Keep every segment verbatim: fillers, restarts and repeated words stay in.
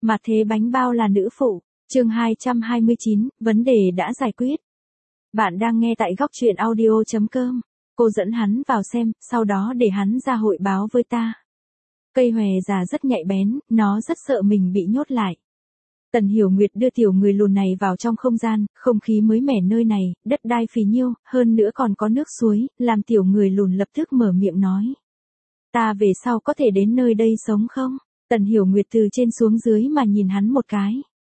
Mà thế bánh bao là nữ phụ, chương hai trăm hai mươi chín, vấn đề đã giải quyết. Bạn đang nghe tại góc truyện audio chấm com. Cô dẫn hắn vào xem, sau đó để hắn ra hội báo với ta. Cây hòe già rất nhạy bén, nó rất sợ mình bị nhốt lại. Tần Hiểu Nguyệt đưa tiểu người lùn này vào trong không gian, không khí mới mẻ nơi này, đất đai phì nhiêu, hơn nữa còn có nước suối, làm tiểu người lùn lập tức mở miệng nói. Ta về sau có thể đến nơi đây sống không? Tần Hiểu Nguyệt từ trên xuống dưới mà nhìn hắn một cái.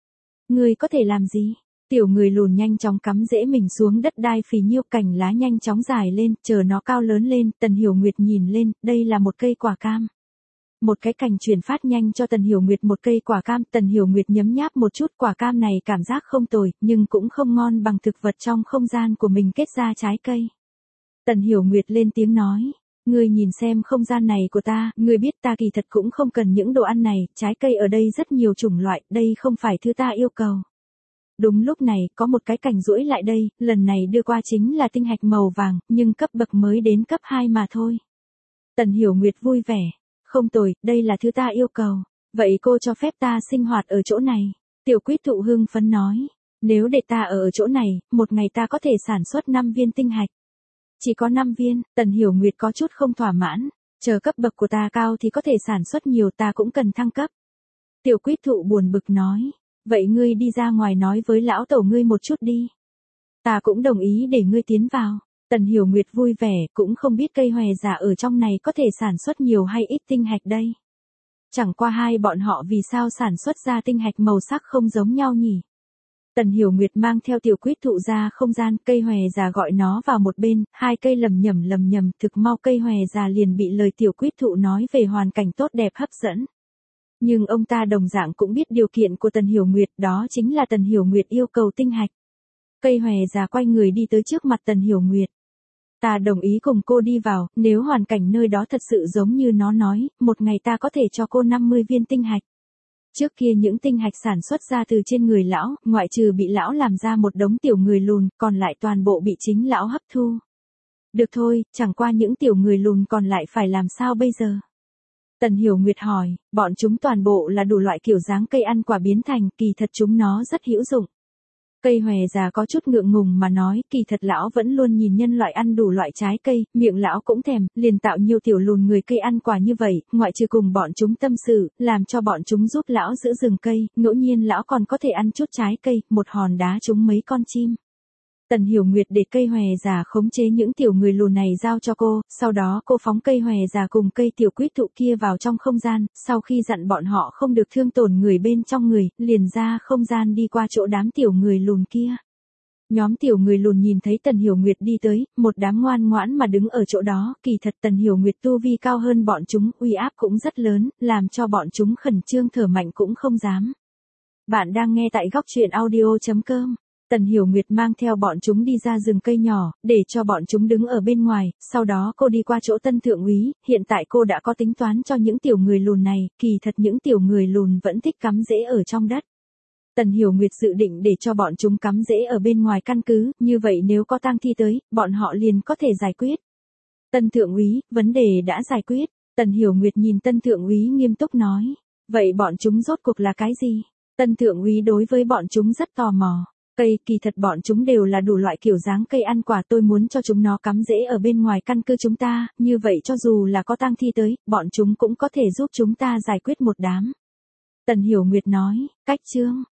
Ngươi có thể làm gì? Tiểu người lùn nhanh chóng cắm rễ mình xuống đất đai phì nhiêu, cành lá nhanh chóng dài lên, chờ nó cao lớn lên. Tần Hiểu Nguyệt nhìn lên, đây là một cây quả cam. Một cái cành truyền phát nhanh cho Tần Hiểu Nguyệt một cây quả cam. Tần Hiểu Nguyệt nhấm nháp một chút, quả cam này cảm giác không tồi, nhưng cũng không ngon bằng thực vật trong không gian của mình kết ra trái cây. Tần Hiểu Nguyệt lên tiếng nói. Ngươi nhìn xem không gian này của ta, ngươi biết ta kỳ thật cũng không cần những đồ ăn này, trái cây ở đây rất nhiều chủng loại, đây không phải thứ ta yêu cầu. Đúng lúc này, có một cái cành duỗi lại đây, lần này đưa qua chính là tinh hạch màu vàng, nhưng cấp bậc mới đến cấp hai mà thôi. Tần Hiểu Nguyệt vui vẻ. Không tồi, đây là thứ ta yêu cầu. Vậy cô cho phép ta sinh hoạt ở chỗ này. Tiểu Quýt Thụ hưng phấn nói. Nếu để ta ở ở chỗ này, một ngày ta có thể sản xuất năm viên tinh hạch. Chỉ có năm viên, Tần Hiểu Nguyệt có chút không thỏa mãn. Chờ cấp bậc của ta cao thì có thể sản xuất nhiều, ta cũng cần thăng cấp. Tiểu Quýt Thụ buồn bực nói. Vậy ngươi đi ra ngoài nói với lão tổ ngươi một chút đi. Ta cũng đồng ý để ngươi tiến vào. Tần Hiểu Nguyệt vui vẻ, cũng không biết cây hòe già ở trong này có thể sản xuất nhiều hay ít tinh hạch đây. Chẳng qua hai bọn họ vì sao sản xuất ra tinh hạch màu sắc không giống nhau nhỉ? Tần Hiểu Nguyệt mang theo Tiểu Quýt Thụ ra không gian, cây hòe già gọi nó vào một bên, hai cây lầm nhầm lầm nhầm, thực mau cây hòe già liền bị lời Tiểu Quýt Thụ nói về hoàn cảnh tốt đẹp hấp dẫn. Nhưng ông ta đồng dạng cũng biết điều kiện của Tần Hiểu Nguyệt, đó chính là Tần Hiểu Nguyệt yêu cầu tinh hạch. Cây hòe già quay người đi tới trước mặt Tần Hiểu Nguyệt. Ta đồng ý cùng cô đi vào, nếu hoàn cảnh nơi đó thật sự giống như nó nói, một ngày ta có thể cho cô năm mươi viên tinh hạch. Trước kia những tinh hạch sản xuất ra từ trên người lão, ngoại trừ bị lão làm ra một đống tiểu người lùn, còn lại toàn bộ bị chính lão hấp thu. Được thôi, chẳng qua những tiểu người lùn còn lại phải làm sao bây giờ? Tần Hiểu Nguyệt hỏi, bọn chúng toàn bộ là đủ loại kiểu dáng cây ăn quả biến thành, kỳ thật chúng nó rất hữu dụng. Cây hòe già có chút ngượng ngùng mà nói, kỳ thật lão vẫn luôn nhìn nhân loại ăn đủ loại trái cây, miệng lão cũng thèm, liền tạo nhiều tiểu lùn người cây ăn quả như vậy, ngoại trừ cùng bọn chúng tâm sự, làm cho bọn chúng giúp lão giữ rừng cây, ngẫu nhiên lão còn có thể ăn chút trái cây, một hòn đá trúng mấy con chim. Tần Hiểu Nguyệt để cây hòe già khống chế những tiểu người lùn này giao cho cô, sau đó cô phóng cây hòe già cùng cây Tiểu Quýt Thụ kia vào trong không gian, sau khi dặn bọn họ không được thương tổn người bên trong người, liền ra không gian đi qua chỗ đám tiểu người lùn kia. Nhóm tiểu người lùn nhìn thấy Tần Hiểu Nguyệt đi tới, một đám ngoan ngoãn mà đứng ở chỗ đó, kỳ thật Tần Hiểu Nguyệt tu vi cao hơn bọn chúng, uy áp cũng rất lớn, làm cho bọn chúng khẩn trương thở mạnh cũng không dám. Bạn đang nghe tại góc truyện audio chấm com. Tần Hiểu Nguyệt mang theo bọn chúng đi ra rừng cây nhỏ, để cho bọn chúng đứng ở bên ngoài, sau đó cô đi qua chỗ Tân Thượng úy, hiện tại cô đã có tính toán cho những tiểu người lùn này, kỳ thật những tiểu người lùn vẫn thích cắm rễ ở trong đất. Tần Hiểu Nguyệt dự định để cho bọn chúng cắm rễ ở bên ngoài căn cứ, như vậy nếu có tang thi tới, bọn họ liền có thể giải quyết. Tân Thượng úy, vấn đề đã giải quyết. Tần Hiểu Nguyệt nhìn Tân Thượng úy nghiêm túc nói, vậy bọn chúng rốt cuộc là cái gì? Tân Thượng úy đối với bọn chúng rất tò mò. Cây, kỳ thật bọn chúng đều là đủ loại kiểu dáng cây ăn quả, tôi muốn cho chúng nó cắm rễ ở bên ngoài căn cứ chúng ta, như vậy cho dù là có tang thi tới, bọn chúng cũng có thể giúp chúng ta giải quyết một đám. Tần Hiểu Nguyệt nói, cách chương,